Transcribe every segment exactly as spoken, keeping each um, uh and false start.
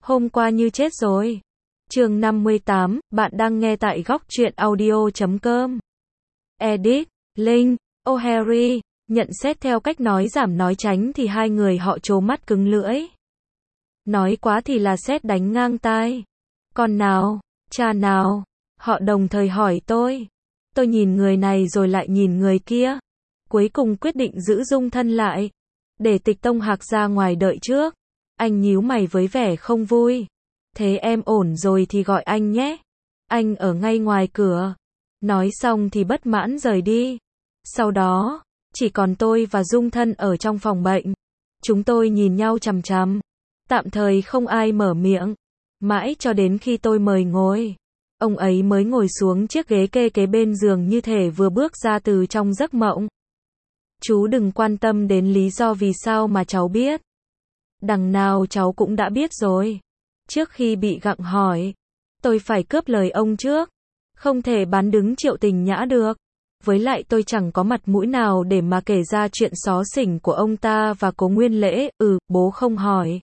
Hôm qua như chết rồi. Chương năm mươi tám, bạn đang nghe tại góc truyện audio chấm com. Edit, Linh, O'Harry, nhận xét theo cách nói giảm nói tránh thì hai người họ trố mắt cứng lưỡi. Nói quá thì là sét đánh ngang tai. Con nào, cha nào, họ đồng thời hỏi tôi. Tôi nhìn người này rồi lại nhìn người kia. Cuối cùng quyết định giữ Dung Thân lại. Để Tịch Tông Hạc ra ngoài đợi trước. Anh nhíu mày với vẻ không vui. Thế em ổn rồi thì gọi anh nhé. Anh ở ngay ngoài cửa. Nói xong thì bất mãn rời đi. Sau đó, chỉ còn tôi và Dung Thân ở trong phòng bệnh. Chúng tôi nhìn nhau chằm chằm. Tạm thời không ai mở miệng. Mãi cho đến khi tôi mời ngồi. Ông ấy mới ngồi xuống chiếc ghế kê kế bên giường như thể vừa bước ra từ trong giấc mộng. Chú đừng quan tâm đến lý do vì sao mà cháu biết. Đằng nào cháu cũng đã biết rồi. Trước khi bị gặng hỏi, tôi phải cướp lời ông trước. Không thể bán đứng Triệu Tình Nhã được. Với lại tôi chẳng có mặt mũi nào để mà kể ra chuyện xó xỉnh của ông ta và Cố Nguyên Lễ. Ừ, bố không hỏi.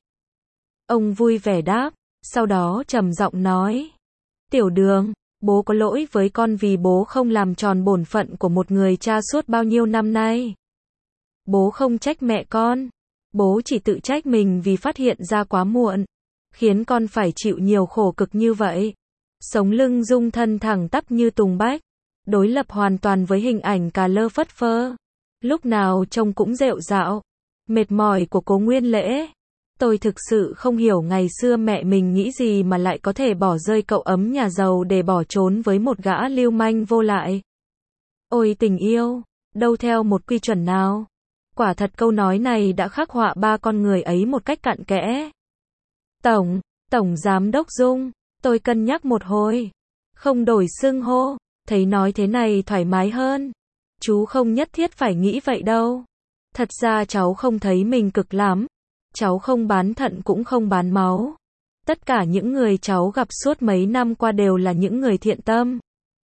Ông vui vẻ đáp, sau đó trầm giọng nói. Tiểu Đường, bố có lỗi với con vì bố không làm tròn bổn phận của một người cha suốt bao nhiêu năm nay. Bố không trách mẹ con. Bố chỉ tự trách mình vì phát hiện ra quá muộn. Khiến con phải chịu nhiều khổ cực như vậy. Sống lưng Dung Thân thẳng tắp như tùng bách. Đối lập hoàn toàn với hình ảnh cà lơ phất phơ. Lúc nào trông cũng rệu rạo. Mệt mỏi của Cố Nguyên Lễ. Tôi thực sự không hiểu ngày xưa mẹ mình nghĩ gì mà lại có thể bỏ rơi cậu ấm nhà giàu để bỏ trốn với một gã lưu manh vô lại. Ôi tình yêu, đâu theo một quy chuẩn nào. Quả thật câu nói này đã khắc họa ba con người ấy một cách cặn kẽ. Tổng, Tổng Giám đốc Dung, tôi cân nhắc một hồi. Không đổi xưng hô, thấy nói thế này thoải mái hơn. Chú không nhất thiết phải nghĩ vậy đâu. Thật ra cháu không thấy mình cực lắm. Cháu không bán thận cũng không bán máu. Tất cả những người cháu gặp suốt mấy năm qua đều là những người thiện tâm.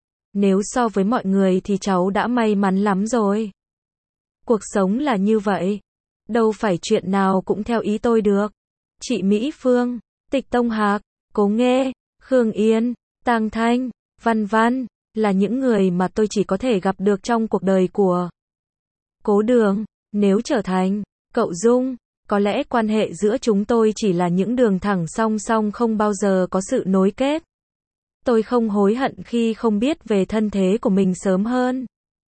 Nếu so với mọi người thì cháu đã may mắn lắm rồi. Cuộc sống là như vậy. Đâu phải chuyện nào cũng theo ý tôi được. Chị Mỹ Phương, Tịch Tông Hạc, Cố Nghê, Khương Yên, Tang Thanh, Văn Văn, là những người mà tôi chỉ có thể gặp được trong cuộc đời của Cố Đường. Nếu trở thành cậu Dung, có lẽ quan hệ giữa chúng tôi chỉ là những đường thẳng song song không bao giờ có sự nối kết. Tôi không hối hận khi không biết về thân thế của mình sớm hơn.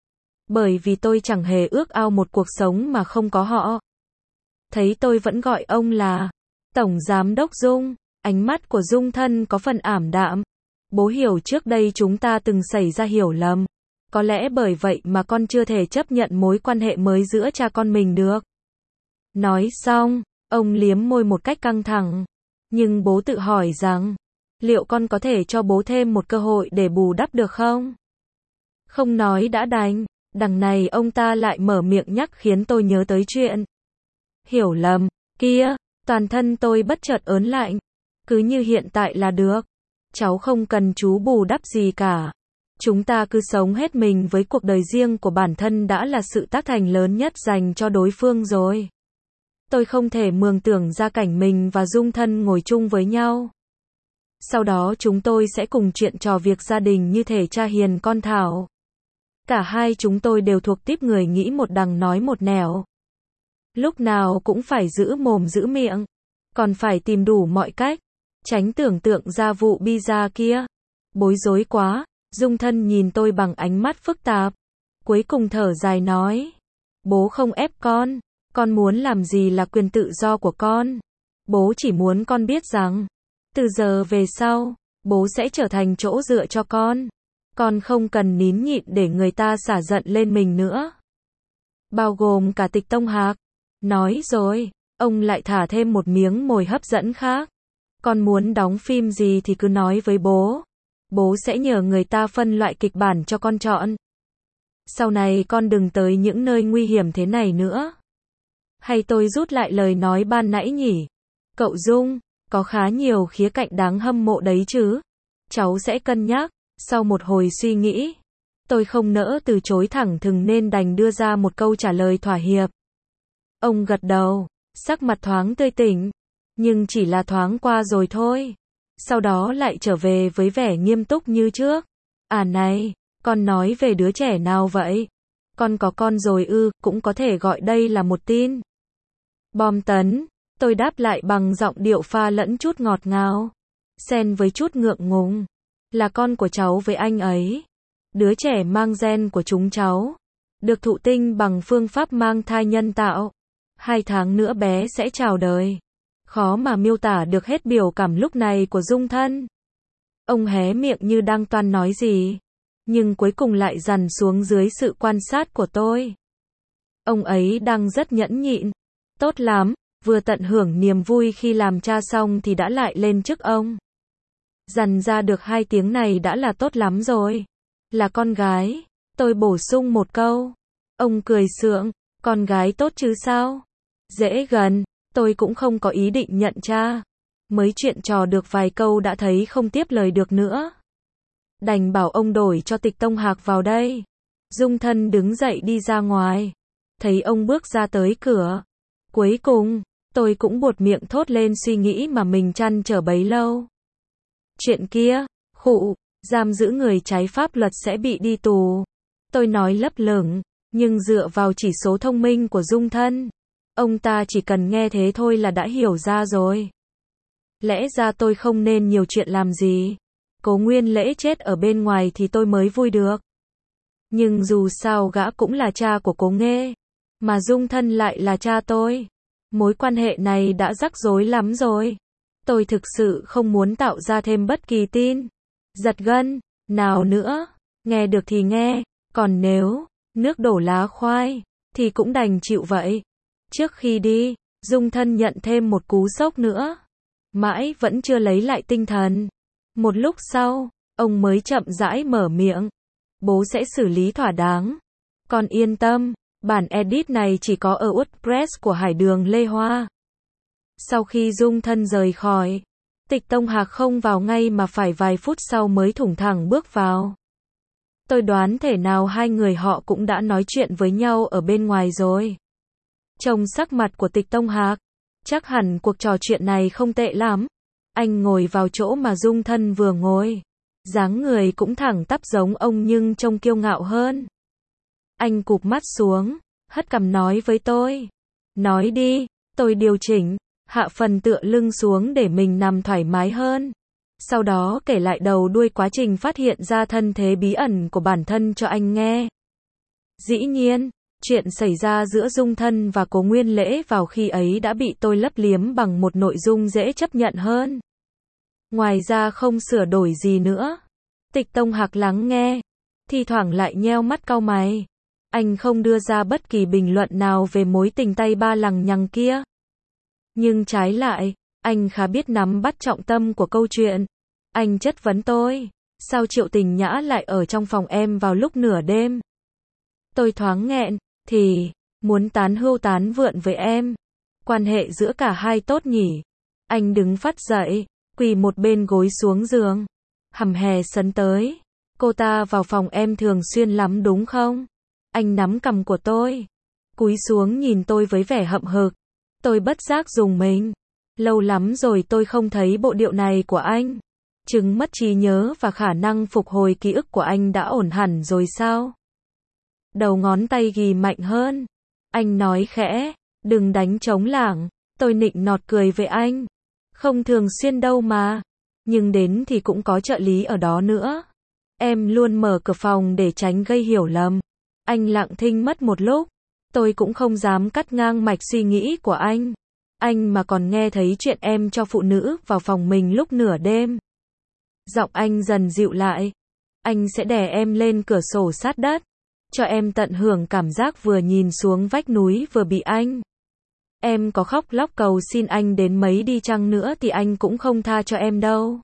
Bởi vì tôi chẳng hề ước ao một cuộc sống mà không có họ. Thấy tôi vẫn gọi ông là Tổng Giám đốc Dung, ánh mắt của Dung Thân có phần ảm đạm. Bố hiểu trước đây chúng ta từng xảy ra hiểu lầm. Có lẽ bởi vậy mà con chưa thể chấp nhận mối quan hệ mới giữa cha con mình được. Nói xong, ông liếm môi một cách căng thẳng. Nhưng bố tự hỏi rằng, liệu con có thể cho bố thêm một cơ hội để bù đắp được không? Không nói đã đành, đằng này ông ta lại mở miệng nhắc khiến tôi nhớ tới chuyện hiểu lầm kia, toàn thân tôi bất chợt ớn lạnh. Cứ như hiện tại là được. Cháu không cần chú bù đắp gì cả. Chúng ta cứ sống hết mình với cuộc đời riêng của bản thân đã là sự tác thành lớn nhất dành cho đối phương rồi. Tôi không thể mường tượng ra cảnh mình và Dung Thân ngồi chung với nhau. Sau đó chúng tôi sẽ cùng chuyện trò việc gia đình như thể cha hiền con thảo. Cả hai chúng tôi đều thuộc típ người nghĩ một đằng nói một nẻo. Lúc nào cũng phải giữ mồm giữ miệng. Còn phải tìm đủ mọi cách. Tránh tưởng tượng ra vụ pizza kia. Bối rối quá. Dung Thân nhìn tôi bằng ánh mắt phức tạp. Cuối cùng thở dài nói. Bố không ép con. Con muốn làm gì là quyền tự do của con. Bố chỉ muốn con biết rằng, từ giờ về sau, bố sẽ trở thành chỗ dựa cho con. Con không cần nín nhịn để người ta xả giận lên mình nữa. Bao gồm cả Tịch Tông Hạc. Nói rồi, ông lại thả thêm một miếng mồi hấp dẫn khác. Con muốn đóng phim gì thì cứ nói với bố. Bố sẽ nhờ người ta phân loại kịch bản cho con chọn. Sau này con đừng tới những nơi nguy hiểm thế này nữa. Hay tôi rút lại lời nói ban nãy nhỉ? Cậu Dung, có khá nhiều khía cạnh đáng hâm mộ đấy chứ. Cháu sẽ cân nhắc. Sau một hồi suy nghĩ, tôi không nỡ từ chối thẳng thừng nên đành đưa ra một câu trả lời thỏa hiệp. Ông gật đầu, sắc mặt thoáng tươi tỉnh. Nhưng chỉ là thoáng qua rồi thôi. Sau đó lại trở về với vẻ nghiêm túc như trước. À này, con nói về đứa trẻ nào vậy? Con có con rồi ư, cũng có thể gọi đây là một tin. Bom tấn, tôi đáp lại bằng giọng điệu pha lẫn chút ngọt ngào, xen với chút ngượng ngùng. Là con của cháu với anh ấy. Đứa trẻ mang gen của chúng cháu. Được thụ tinh bằng phương pháp mang thai nhân tạo. Hai tháng nữa bé sẽ chào đời. Khó mà miêu tả được hết biểu cảm lúc này của Dung Thân. Ông hé miệng như đang toan nói gì, nhưng cuối cùng lại dằn xuống dưới sự quan sát của tôi. Ông ấy đang rất nhẫn nhịn. Tốt lắm, vừa tận hưởng niềm vui khi làm cha xong thì đã lại lên chức ông. Dằn ra được hai tiếng này đã là tốt lắm rồi. Là con gái, tôi bổ sung một câu. Ông cười sượng, con gái tốt chứ sao? Dễ gần, tôi cũng không có ý định nhận cha. Mới chuyện trò được vài câu đã thấy không tiếp lời được nữa. Đành bảo ông đổi cho Tịch Tông Hạc vào đây. Dung Thân đứng dậy đi ra ngoài. Thấy ông bước ra tới cửa. Cuối cùng, tôi cũng buột miệng thốt lên suy nghĩ mà mình trăn trở bấy lâu. Chuyện kia, khụ, giam giữ người trái pháp luật sẽ bị đi tù. Tôi nói lấp lửng, nhưng dựa vào chỉ số thông minh của Dung Thân, ông ta chỉ cần nghe thế thôi là đã hiểu ra rồi. Lẽ ra tôi không nên nhiều chuyện làm gì. Cố Nguyên Lễ chết ở bên ngoài thì tôi mới vui được. Nhưng dù sao gã cũng là cha của Cố Nghê, mà Dung Thân lại là cha tôi. Mối quan hệ này đã rắc rối lắm rồi. Tôi thực sự không muốn tạo ra thêm bất kỳ tin giật gân nào nữa. Nghe được thì nghe, còn nếu nước đổ lá khoai thì cũng đành chịu vậy. Trước khi đi, Dung Thân nhận thêm một cú sốc nữa. Mãi vẫn chưa lấy lại tinh thần. Một lúc sau, ông mới chậm rãi mở miệng. Bố sẽ xử lý thỏa đáng. Con yên tâm, bản edit này chỉ có ở WordPress của Hải Đường Lê Hoa. Sau khi Dung Thân rời khỏi, Tịch Tông Hạc không vào ngay mà phải vài phút sau mới thủng thẳng bước vào. Tôi đoán thể nào hai người họ cũng đã nói chuyện với nhau ở bên ngoài rồi. Trông sắc mặt của Tịch Tông Hạc, chắc hẳn cuộc trò chuyện này không tệ lắm. Anh ngồi vào chỗ mà Dung Thân vừa ngồi. Dáng người cũng thẳng tắp giống ông nhưng trông kiêu ngạo hơn. Anh cụp mắt xuống, hất cằm nói với tôi. Nói đi, tôi điều chỉnh, hạ phần tựa lưng xuống để mình nằm thoải mái hơn. Sau đó kể lại đầu đuôi quá trình phát hiện ra thân thế bí ẩn của bản thân cho anh nghe. Dĩ nhiên, chuyện xảy ra giữa Dung Thân và Cố Nguyên Lễ vào khi ấy đã bị tôi lấp liếm bằng một nội dung dễ chấp nhận hơn. Ngoài ra không sửa đổi gì nữa. Tịch Tông Hạc lắng nghe, thi thoảng lại nheo mắt cau mày. Anh không đưa ra bất kỳ bình luận nào về mối tình tay ba lằng nhằng kia. Nhưng trái lại, anh khá biết nắm bắt trọng tâm của câu chuyện. Anh chất vấn tôi, sao Triệu Tình Nhã lại ở trong phòng em vào lúc nửa đêm? Tôi thoáng nghẹn, thì, muốn tán hưu tán vượn với em. Quan hệ giữa cả hai tốt nhỉ? Anh đứng phắt dậy, quỳ một bên gối xuống giường. Hầm hè sấn tới. Cô ta vào phòng em thường xuyên lắm đúng không? Anh nắm cằm của tôi, cúi xuống nhìn tôi với vẻ hậm hực. Tôi bất giác rùng mình. Lâu lắm rồi tôi không thấy bộ điệu này của anh. Chứng mất trí nhớ và khả năng phục hồi ký ức của anh đã ổn hẳn rồi sao? Đầu ngón tay ghi mạnh hơn. Anh nói khẽ, đừng đánh trống lảng. Tôi nịnh nọt cười với anh. Không thường xuyên đâu mà. Nhưng đến thì cũng có trợ lý ở đó nữa. Em luôn mở cửa phòng để tránh gây hiểu lầm. Anh lặng thinh mất một lúc. Tôi cũng không dám cắt ngang mạch suy nghĩ của anh. Anh mà còn nghe thấy chuyện em cho phụ nữ vào phòng mình lúc nửa đêm. Giọng anh dần dịu lại. Anh sẽ đè em lên cửa sổ sát đất. Cho em tận hưởng cảm giác vừa nhìn xuống vách núi vừa bị anh. Em có khóc lóc cầu xin anh đến mấy đi chăng nữa thì anh cũng không tha cho em đâu.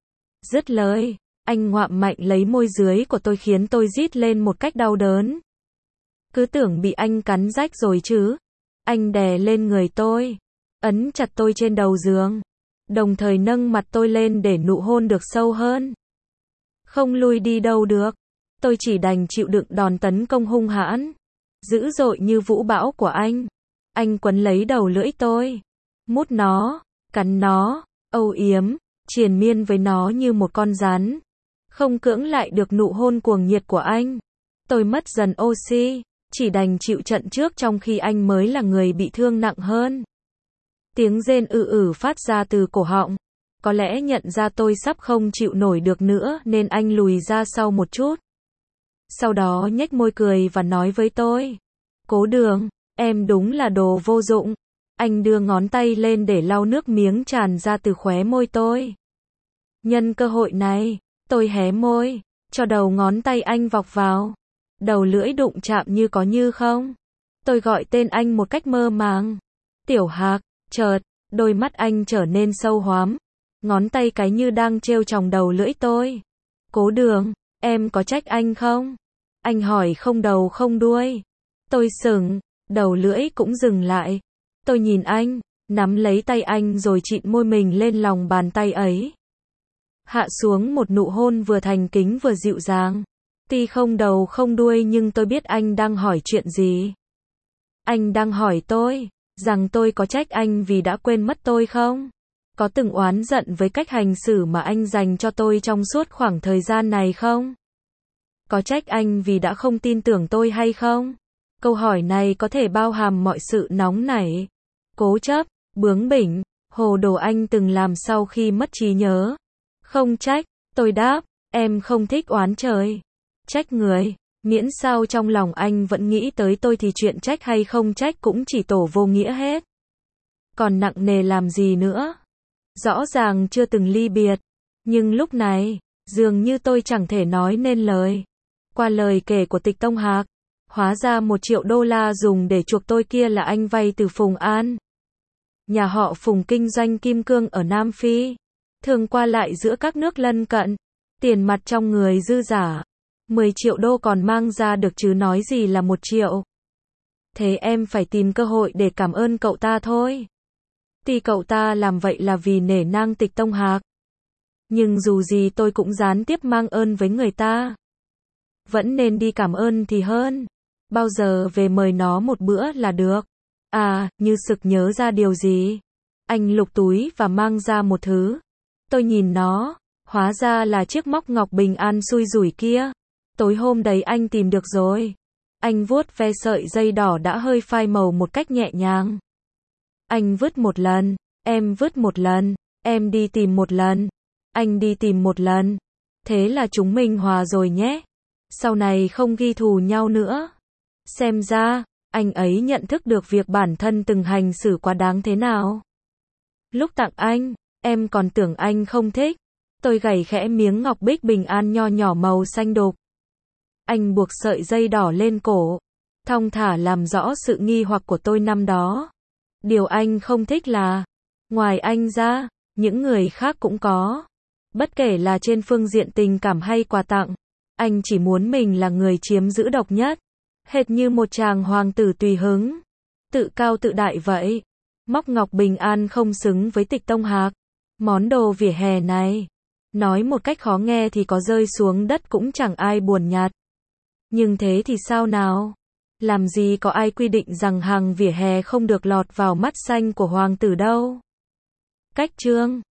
Dứt lời, anh ngoạm mạnh lấy môi dưới của tôi khiến tôi rít lên một cách đau đớn. Cứ tưởng bị anh cắn rách rồi chứ. Anh đè lên người tôi, ấn chặt tôi trên đầu giường, đồng thời nâng mặt tôi lên để nụ hôn được sâu hơn. Không lui đi đâu được. Tôi chỉ đành chịu đựng đòn tấn công hung hãn, dữ dội như vũ bão của anh. Anh quấn lấy đầu lưỡi tôi, mút nó, cắn nó, âu yếm, triền miên với nó như một con rắn. Không cưỡng lại được nụ hôn cuồng nhiệt của anh. Tôi mất dần oxy, chỉ đành chịu trận trước trong khi anh mới là người bị thương nặng hơn. Tiếng rên ư ử phát ra từ cổ họng. Có lẽ nhận ra tôi sắp không chịu nổi được nữa nên anh lùi ra sau một chút. Sau đó nhếch môi cười và nói với tôi. Cố Đường, em đúng là đồ vô dụng. Anh đưa ngón tay lên để lau nước miếng tràn ra từ khóe môi tôi. Nhân cơ hội này, tôi hé môi, cho đầu ngón tay anh vọc vào. Đầu lưỡi đụng chạm như có như không. Tôi gọi tên anh một cách mơ màng. Tiểu Hạc, chợt, đôi mắt anh trở nên sâu hoắm. Ngón tay cái như đang trêu chòng đầu lưỡi tôi. Cố Đường, em có trách anh không? Anh hỏi không đầu không đuôi. Tôi sững, đầu lưỡi cũng dừng lại. Tôi nhìn anh, nắm lấy tay anh rồi trịn môi mình lên lòng bàn tay ấy. Hạ xuống một nụ hôn vừa thành kính vừa dịu dàng. Tuy không đầu không đuôi nhưng tôi biết anh đang hỏi chuyện gì. Anh đang hỏi tôi, rằng tôi có trách anh vì đã quên mất tôi không? Có từng oán giận với cách hành xử mà anh dành cho tôi trong suốt khoảng thời gian này không? Có trách anh vì đã không tin tưởng tôi hay không? Câu hỏi này có thể bao hàm mọi sự nóng nảy, cố chấp, bướng bỉnh, hồ đồ anh từng làm sau khi mất trí nhớ. Không trách, tôi đáp, em không thích oán trời, trách người, miễn sao trong lòng anh vẫn nghĩ tới tôi thì chuyện trách hay không trách cũng chỉ tổ vô nghĩa hết. Còn nặng nề làm gì nữa? Rõ ràng chưa từng ly biệt, nhưng lúc này, dường như tôi chẳng thể nói nên lời. Qua lời kể của Tịch Tông Hạc, hóa ra một triệu đô la dùng để chuộc tôi kia là anh vay từ Phùng An. Nhà họ Phùng kinh doanh kim cương ở Nam Phi, thường qua lại giữa các nước lân cận, tiền mặt trong người dư giả. mười triệu đô còn mang ra được chứ nói gì là một triệu. Thế em phải tìm cơ hội để cảm ơn cậu ta thôi. Tuy cậu ta làm vậy là vì nể nang Tịch Tông Hạc. Nhưng dù gì tôi cũng gián tiếp mang ơn với người ta. Vẫn nên đi cảm ơn thì hơn. Bao giờ về mời nó một bữa là được. À, như sực nhớ ra điều gì. Anh lục túi và mang ra một thứ. Tôi nhìn nó, hóa ra là chiếc móc ngọc bình an xui rủi kia. Tối hôm đấy anh tìm được rồi. Anh vuốt ve sợi dây đỏ đã hơi phai màu một cách nhẹ nhàng. Anh vứt một lần, em vứt một lần, em đi tìm một lần, anh đi tìm một lần. Thế là chúng mình hòa rồi nhé. Sau này không ghi thù nhau nữa. Xem ra, anh ấy nhận thức được việc bản thân từng hành xử quá đáng thế nào. Lúc tặng anh, em còn tưởng anh không thích. Tôi gảy khẽ miếng ngọc bích bình an nho nhỏ màu xanh đục. Anh buộc sợi dây đỏ lên cổ, thong thả làm rõ sự nghi hoặc của tôi năm đó. Điều anh không thích là, ngoài anh ra, những người khác cũng có. Bất kể là trên phương diện tình cảm hay quà tặng, anh chỉ muốn mình là người chiếm giữ độc nhất. Hệt như một chàng hoàng tử tùy hứng, tự cao tự đại vậy. Móc ngọc bình an không xứng với Tịch Tông Hạc. Món đồ vỉa hè này, nói một cách khó nghe thì có rơi xuống đất cũng chẳng ai buồn nhặt. Nhưng thế thì sao nào? Làm gì có ai quy định rằng hàng vỉa hè không được lọt vào mắt xanh của hoàng tử đâu. Cách chương